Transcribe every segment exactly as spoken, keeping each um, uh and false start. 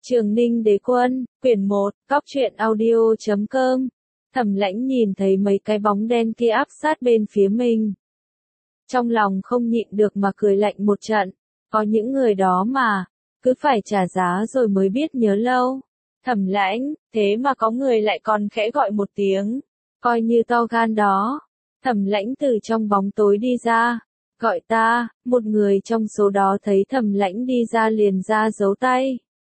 Trường Ninh Đế Quân, quyển một, cóc truyện audio chấm com. Thẩm Lãnh nhìn thấy mấy cái bóng đen kia áp sát bên phía mình. Trong lòng không nhịn được mà cười lạnh một trận. Có những người đó mà, cứ phải trả giá rồi mới biết nhớ lâu. Thẩm Lãnh, thế mà có người lại còn khẽ gọi một tiếng. Coi như to gan đó. Thẩm Lãnh từ trong bóng tối đi ra. Gọi ta, một người trong số đó thấy Thẩm Lãnh đi ra liền ra giấu tay.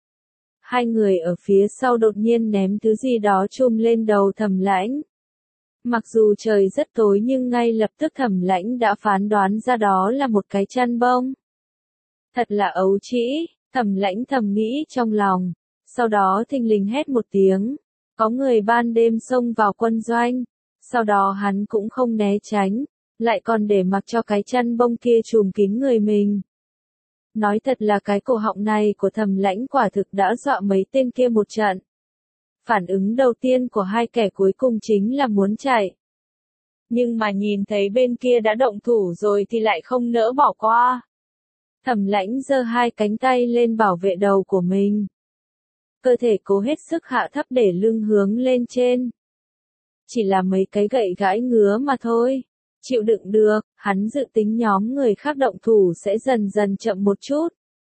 Hai người ở phía sau đột nhiên ném thứ gì đó chùm lên đầu Thẩm Lãnh. Mặc dù trời rất tối nhưng ngay lập tức Thẩm Lãnh đã phán đoán ra đó là một cái chăn bông. Thật là ấu trĩ, Thẩm Lãnh thầm nghĩ trong lòng. Sau đó thình lình hét một tiếng. Có người ban đêm xông vào quân doanh. Sau đó hắn cũng không né tránh, lại còn để mặc cho cái chăn bông kia trùm kín người mình. Nói thật là cái cổ họng này của Thẩm Lãnh quả thực đã dọa mấy tên kia một trận. Phản ứng đầu tiên của hai kẻ cuối cùng chính là muốn chạy. Nhưng mà nhìn thấy bên kia đã động thủ rồi thì lại không nỡ bỏ qua. Thẩm Lãnh giơ hai cánh tay lên bảo vệ đầu của mình. Cơ thể cố hết sức hạ thấp để lưng hướng lên trên. Chỉ là mấy cái gậy gãi ngứa mà thôi. Chịu đựng được, hắn dự tính nhóm người khác động thủ sẽ dần dần chậm một chút.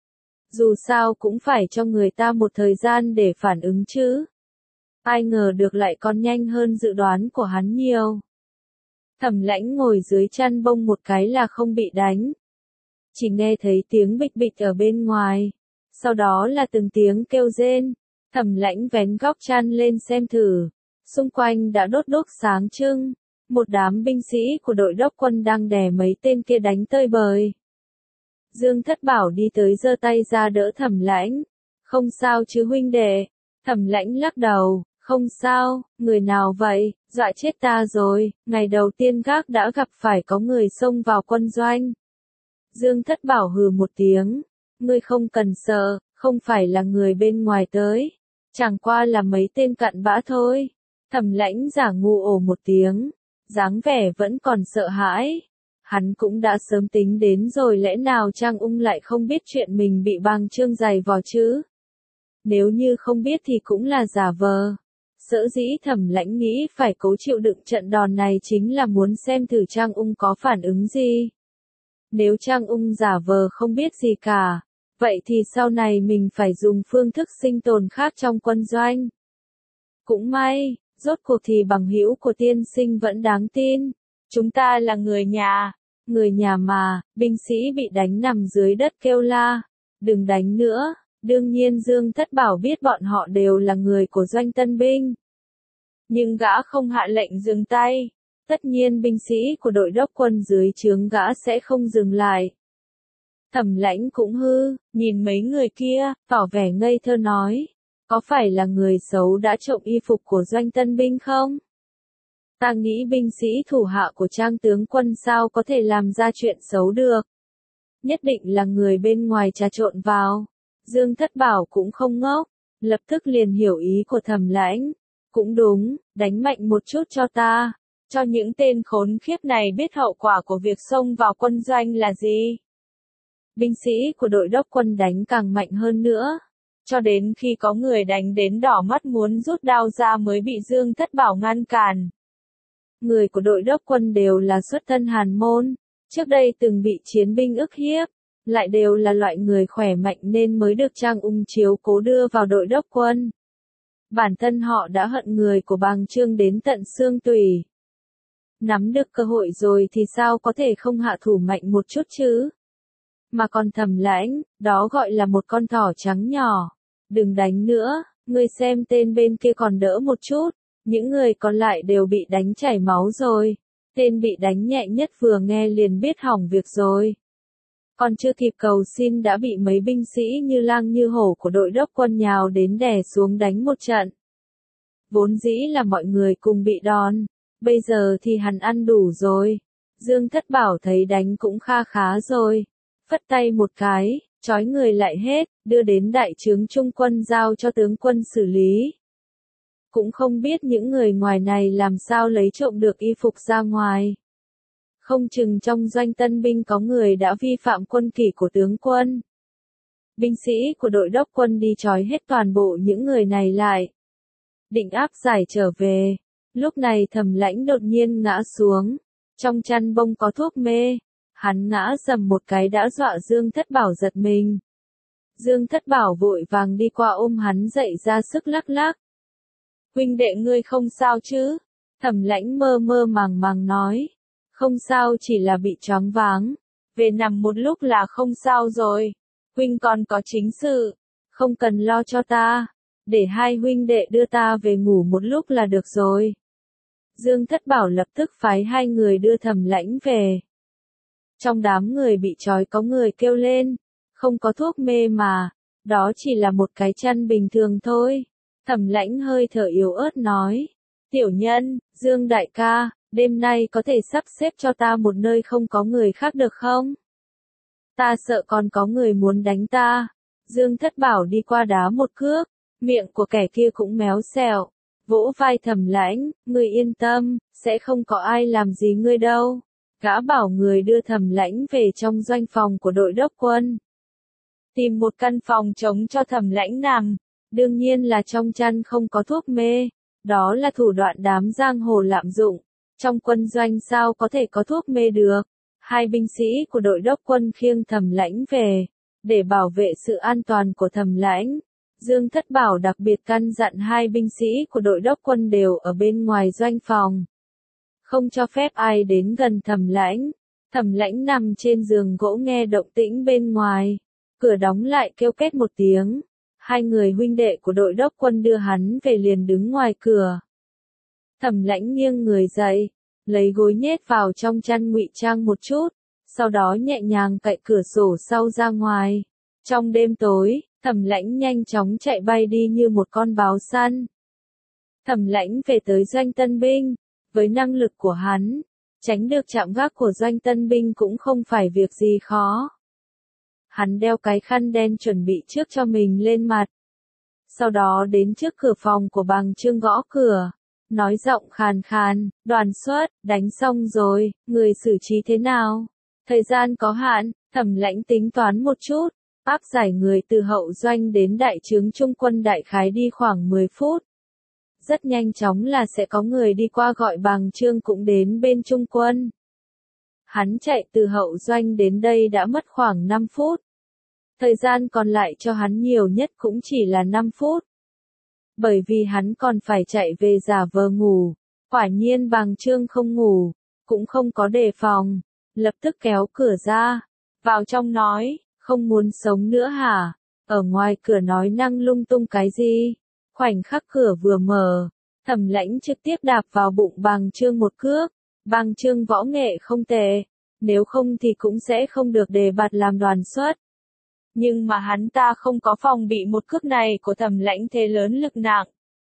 Dù sao cũng phải cho người ta một thời gian để phản ứng chứ. Ai ngờ được lại còn nhanh hơn dự đoán của hắn nhiều. Thẩm Lãnh ngồi dưới chăn bông một cái là không bị đánh. Chỉ nghe thấy tiếng bịch bịch ở bên ngoài. Sau đó là từng tiếng kêu rên. Thẩm Lãnh vén góc chăn lên xem thử. Xung quanh đã đốt đốt sáng trưng. Một đám binh sĩ của đội đốc quân đang đè mấy tên kia đánh tơi bời. Dương Thất Bảo đi tới giơ tay ra đỡ Thẩm Lãnh. Không sao chứ huynh đệ. Thẩm Lãnh lắc đầu. Không sao, người nào vậy, dọa chết ta rồi, ngày đầu tiên gác đã gặp phải có người xông vào quân doanh. Dương Thất Bảo hừ một tiếng. Ngươi không cần sợ, không phải là người bên ngoài tới. Chẳng qua là mấy tên cặn bã thôi. Thẩm Lãnh giả ngu ồ một tiếng. Dáng vẻ vẫn còn sợ hãi. Hắn cũng đã sớm tính đến rồi, lẽ nào Trang Ung lại không biết chuyện mình bị băng trương giày vò chứ? Nếu như không biết thì cũng là giả vờ. Sở dĩ Thẩm Lãnh nghĩ phải cố chịu đựng trận đòn này chính là muốn xem thử Trang Ung có phản ứng gì. Nếu Trang Ung giả vờ không biết gì cả, vậy thì sau này mình phải dùng phương thức sinh tồn khác trong quân doanh. Cũng may, rốt cuộc thì bằng hữu của tiên sinh vẫn đáng tin. Chúng ta là người nhà. Người nhà mà, binh sĩ bị đánh nằm dưới đất kêu la. Đừng đánh nữa. Đương nhiên Dương Thất Bảo biết bọn họ đều là người của doanh tân binh. Nhưng gã không hạ lệnh dừng tay. Tất nhiên binh sĩ của đội đốc quân dưới trướng gã sẽ không dừng lại. Thẩm Lãnh cũng hư, nhìn mấy người kia, tỏ vẻ ngây thơ nói. Có phải là người xấu đã trộm y phục của doanh tân binh không? Ta nghĩ binh sĩ thủ hạ của Trang tướng quân sao có thể làm ra chuyện xấu được. Nhất định là người bên ngoài trà trộn vào. Dương Thất Bảo cũng không ngốc, lập tức liền hiểu ý của Thẩm Lãnh. Cũng đúng, đánh mạnh một chút cho ta. Cho những tên khốn khiếp này biết hậu quả của việc xông vào quân doanh là gì. Binh sĩ của đội đốc quân đánh càng mạnh hơn nữa. Cho đến khi có người đánh đến đỏ mắt muốn rút đao ra mới bị Dương Thất Bảo ngăn cản. Người của đội đốc quân đều là xuất thân hàn môn, trước đây từng bị chiến binh ức hiếp, lại đều là loại người khỏe mạnh nên mới được Trang Ung chiếu cố đưa vào đội đốc quân. Bản thân họ đã hận người của bàng trương đến tận xương tủy. Nắm được cơ hội rồi thì sao có thể không hạ thủ mạnh một chút chứ? Mà còn Thẩm Lãnh, đó gọi là một con thỏ trắng nhỏ. Đừng đánh nữa, ngươi xem tên bên kia còn đỡ một chút, những người còn lại đều bị đánh chảy máu rồi. Tên bị đánh nhẹ nhất vừa nghe liền biết hỏng việc rồi. Còn chưa kịp cầu xin đã bị mấy binh sĩ như lang như hổ của đội đốc quân nhào đến đè xuống đánh một trận. Vốn dĩ là mọi người cùng bị đòn, bây giờ thì hắn ăn đủ rồi. Dương Thất Bảo thấy đánh cũng kha khá rồi. Phất tay một cái, trói người lại hết, đưa đến đại trướng trung quân giao cho tướng quân xử lý. Cũng không biết những người ngoài này làm sao lấy trộm được y phục ra ngoài. Không chừng trong doanh tân binh có người đã vi phạm quân kỷ của tướng quân. Binh sĩ của đội đốc quân đi trói hết toàn bộ những người này lại. Định áp giải trở về. Lúc này Thẩm Lãnh đột nhiên ngã xuống. Trong chăn bông có thuốc mê. Hắn ngã dầm một cái đã dọa Dương Thất Bảo giật mình. Dương Thất Bảo vội vàng đi qua ôm hắn dậy ra sức lắc lắc. Huynh đệ ngươi không sao chứ? Thẩm Lãnh mơ mơ màng màng nói. Không sao, chỉ là bị choáng váng. Về nằm một lúc là không sao rồi. Huynh còn có chính sự. Không cần lo cho ta. Để hai huynh đệ đưa ta về ngủ một lúc là được rồi. Dương Thất Bảo lập tức phái hai người đưa Thẩm Lãnh về. Trong đám người bị trói có người kêu lên. Không có thuốc mê mà. Đó chỉ là một cái chăn bình thường thôi. Thẩm Lãnh hơi thở yếu ớt nói. Tiểu nhân, Dương đại ca, đêm nay có thể sắp xếp cho ta một nơi không có người khác được không? Ta sợ còn có người muốn đánh ta. Dương Thất Bảo đi qua đá một cước, miệng của kẻ kia cũng méo xẹo, vỗ vai Thẩm Lãnh, ngươi yên tâm, sẽ không có ai làm gì ngươi đâu. Gã bảo người đưa Thẩm Lãnh về trong doanh phòng của đội đốc quân. Tìm một căn phòng trống cho Thẩm Lãnh nằm, đương nhiên là trong chăn không có thuốc mê. Đó là thủ đoạn đám giang hồ lạm dụng. Trong quân doanh sao có thể có thuốc mê được. Hai binh sĩ của đội đốc quân khiêng Thẩm Lãnh về. Để bảo vệ sự an toàn của Thẩm Lãnh, Dương Thất Bảo đặc biệt căn dặn hai binh sĩ của đội đốc quân đều ở bên ngoài doanh phòng. Không cho phép ai đến gần Thẩm Lãnh. Thẩm Lãnh nằm trên giường gỗ nghe động tĩnh bên ngoài. Cửa đóng lại kêu két một tiếng. Hai người huynh đệ của đội đốc quân đưa hắn về liền đứng ngoài cửa. Thẩm Lãnh nghiêng người dậy, lấy gối nhét vào trong chăn ngụy trang một chút, sau đó nhẹ nhàng cạy cửa sổ sau ra ngoài. Trong đêm tối, Thẩm Lãnh nhanh chóng chạy bay đi như một con báo săn. Thẩm Lãnh về tới doanh tân binh, với năng lực của hắn, tránh được trạm gác của doanh tân binh cũng không phải việc gì khó. Hắn đeo cái khăn đen chuẩn bị trước cho mình lên mặt. Sau đó đến trước cửa phòng của Bàng Trương gõ cửa. Nói giọng khàn khàn, đoàn xuất, đánh xong rồi, người xử trí thế nào? Thời gian có hạn, Thẩm Lãnh tính toán một chút. Áp giải người từ hậu doanh đến đại trướng trung quân đại khái đi khoảng mười phút. Rất nhanh chóng là sẽ có người đi qua gọi Bàng Trương cũng đến bên trung quân. Hắn chạy từ hậu doanh đến đây đã mất khoảng năm phút. Thời gian còn lại cho hắn nhiều nhất cũng chỉ là năm phút. Bởi vì hắn còn phải chạy về giả vờ ngủ. Quả nhiên Bàng Trương không ngủ, cũng không có đề phòng. Lập tức kéo cửa ra. Vào trong nói, không muốn sống nữa hả? Ở ngoài cửa nói năng lung tung cái gì? Khoảnh khắc cửa vừa mở, Thẩm Lãnh trực tiếp đạp vào bụng Bàng Trương một cước. Bàng Trương võ nghệ không tệ, nếu không thì cũng sẽ không được đề bạt làm đoàn xuất. Nhưng mà hắn ta không có phòng bị một cước này của Thẩm Lãnh thế lớn lực nặng.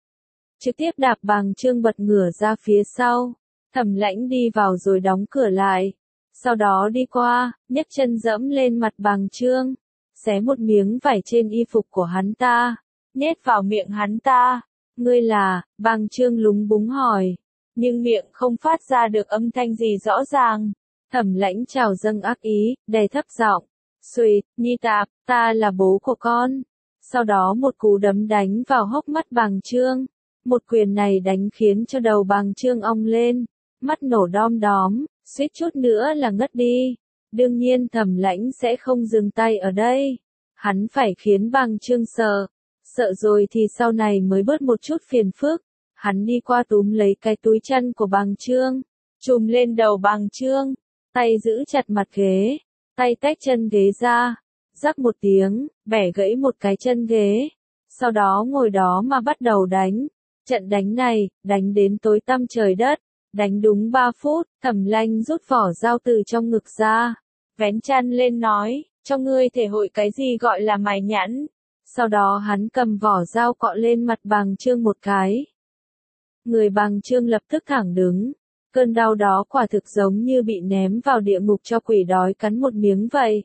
Trực tiếp đạp Bàng Trương bật ngửa ra phía sau. Thẩm Lãnh đi vào rồi đóng cửa lại. Sau đó đi qua, nhấc chân dẫm lên mặt Bàng Trương. Xé một miếng vải trên y phục của hắn ta. Nhét vào miệng hắn ta. Ngươi là, Bàng Trương lúng búng hỏi. Nhưng miệng không phát ra được âm thanh gì rõ ràng. Thẩm Lãnh trào dâng ác ý, đè thấp giọng. Xuyệt, Nhi Tạp, ta là bố của con. Sau đó một cú đấm đánh vào hốc mắt Bàng Trương. Một quyền này đánh khiến cho đầu Bàng Trương ong lên. Mắt nổ đom đóm, suýt chút nữa là ngất đi. Đương nhiên Thẩm Lãnh sẽ không dừng tay ở đây. Hắn phải khiến Bàng Trương sợ. Sợ rồi thì sau này mới bớt một chút phiền phức. Hắn đi qua túm lấy cái túi chăn của Bàng Trương. Chùm lên đầu Bàng Trương. Tay giữ chặt mặt ghế. Tay tách chân ghế ra. Rắc một tiếng, bẻ gãy một cái chân ghế. Sau đó ngồi đó mà bắt đầu đánh. Trận đánh này, đánh đến tối tăm trời đất. Đánh đúng ba phút, Thẩm Lãnh rút vỏ dao từ trong ngực ra. Vén chăn lên nói, cho ngươi thể hội cái gì gọi là mài nhãn. Sau đó hắn cầm vỏ dao cọ lên mặt Bàng Trương một cái. Người Bàng Trương lập tức thẳng đứng. Cơn đau đó quả thực giống như bị ném vào địa ngục cho quỷ đói cắn một miếng vậy.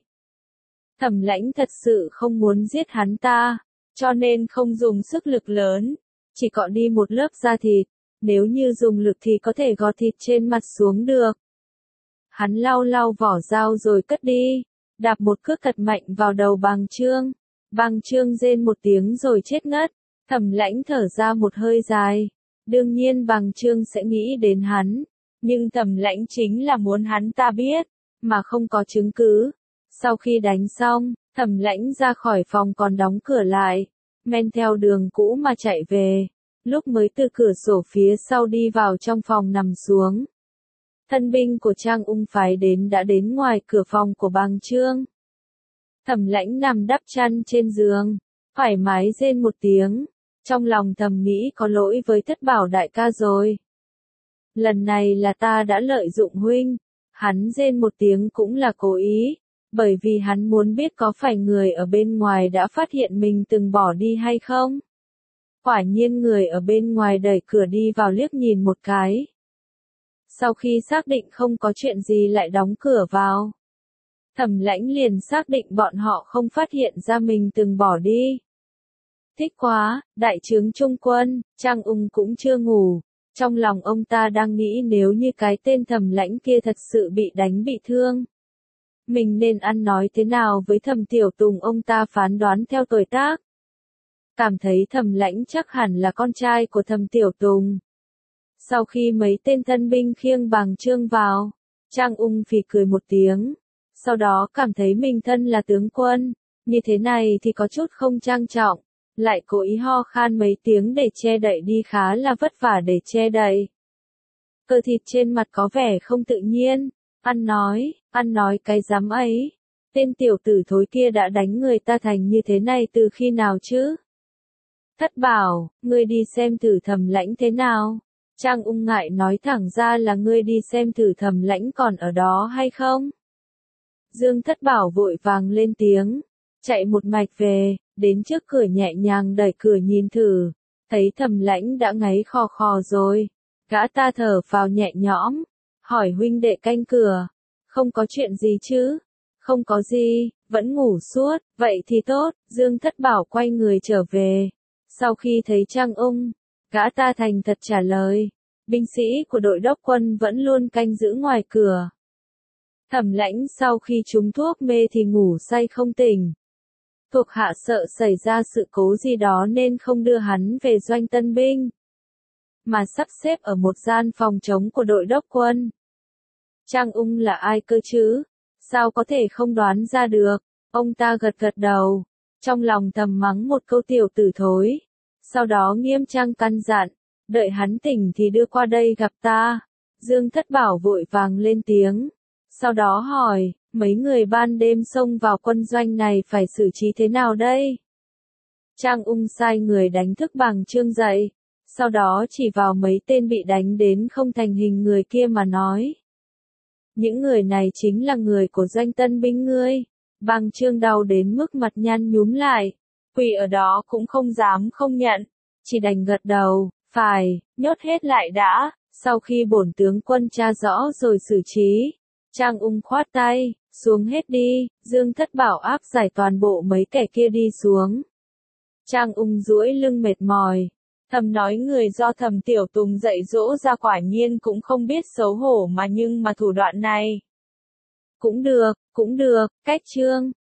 Thẩm Lãnh thật sự không muốn giết hắn ta, cho nên không dùng sức lực lớn, chỉ cọ đi một lớp da thịt. Nếu như dùng lực thì có thể gọt thịt trên mặt xuống được. Hắn lau lau vỏ dao rồi cất đi, đạp một cước thật mạnh vào đầu Bàng Trương. Bàng Trương rên một tiếng rồi chết ngất. Thẩm Lãnh thở ra một hơi dài. Đương nhiên Bàng Trương sẽ nghĩ đến hắn. Nhưng Thẩm Lãnh chính là muốn hắn ta biết, mà không có chứng cứ. Sau khi đánh xong, Thẩm Lãnh ra khỏi phòng còn đóng cửa lại, men theo đường cũ mà chạy về. Lúc mới từ cửa sổ phía sau đi vào trong phòng nằm xuống. Thân binh của Trang Ung phái đến đã đến ngoài cửa phòng của Bàng Trương. Thẩm Lãnh nằm đắp chăn trên giường, thoải mái rên một tiếng, trong lòng thầm nghĩ có lỗi với Thất Bảo đại ca rồi. Lần này là ta đã lợi dụng huynh. Hắn rên một tiếng cũng là cố ý, bởi vì hắn muốn biết có phải người ở bên ngoài đã phát hiện mình từng bỏ đi hay không. Quả nhiên người ở bên ngoài đẩy cửa đi vào liếc nhìn một cái. Sau khi xác định không có chuyện gì lại đóng cửa vào. Thẩm Lãnh liền xác định bọn họ không phát hiện ra mình từng bỏ đi. Thích quá, đại trướng trung quân, Trang Ung cũng chưa ngủ. Trong lòng ông ta đang nghĩ nếu như cái tên Thẩm Lãnh kia thật sự bị đánh bị thương. Mình nên ăn nói thế nào với Thẩm Tiểu Tùng, ông ta phán đoán theo tuổi tác. Cảm thấy Thẩm Lãnh chắc hẳn là con trai của Thẩm Tiểu Tùng. Sau khi mấy tên thân binh khiêng Bàng Trương vào, Trang Ung phì cười một tiếng. Sau đó cảm thấy mình thân là tướng quân, như thế này thì có chút không trang trọng. Lại cố ý ho khan mấy tiếng để che đậy đi, khá là vất vả để che đậy. Cơ thịt trên mặt có vẻ không tự nhiên. Ăn nói, ăn nói cái dám ấy. Tên tiểu tử thối kia đã đánh người ta thành như thế này từ khi nào chứ? Thất Bảo, ngươi đi xem thử Thẩm Lãnh thế nào. Trang Ung ngại nói thẳng ra là ngươi đi xem thử Thẩm Lãnh còn ở đó hay không. Dương Thất Bảo vội vàng lên tiếng, chạy một mạch về, đến trước cửa nhẹ nhàng đẩy cửa nhìn thử, thấy Thẩm Lãnh đã ngáy khò khò rồi. Gã ta thở phào nhẹ nhõm, hỏi huynh đệ canh cửa, không có chuyện gì chứ? Không có gì, vẫn ngủ suốt, vậy thì tốt. Dương Thất Bảo quay người trở về. Sau khi thấy Trang Ung, gã ta thành thật trả lời, binh sĩ của đội đốc quân vẫn luôn canh giữ ngoài cửa. Thẩm Lãnh sau khi trúng thuốc mê thì ngủ say không tỉnh. Thuộc hạ sợ xảy ra sự cố gì đó nên không đưa hắn về doanh tân binh, mà sắp xếp ở một gian phòng trống của đội đốc quân. Trang Ung là ai cơ chứ? Sao có thể không đoán ra được? Ông ta gật gật đầu, trong lòng thầm mắng một câu tiểu tử thối. Sau đó nghiêm trang căn dặn, đợi hắn tỉnh thì đưa qua đây gặp ta. Dương Thất Bảo vội vàng lên tiếng. Sau đó hỏi, mấy người ban đêm xông vào quân doanh này phải xử trí thế nào đây? Trang Ung sai người đánh thức Bàng Trương dậy, sau đó chỉ vào mấy tên bị đánh đến không thành hình người kia mà nói. Những người này chính là người của doanh tân binh ngươi. Bàng Trương đau đến mức mặt nhăn nhúm lại, quỳ ở đó cũng không dám không nhận, chỉ đành gật đầu, phải, nhốt hết lại đã, sau khi bổn tướng quân tra rõ rồi xử trí. Trang Ung khoát tay, xuống hết đi. Dương Thất Bảo áp giải toàn bộ mấy kẻ kia đi xuống. Trang Ung duỗi lưng mệt mỏi, thầm nói người do Thẩm Tiểu Tùng dạy dỗ ra quả nhiên cũng không biết xấu hổ mà nhưng mà thủ đoạn này. Cũng được, cũng được, cách Trương.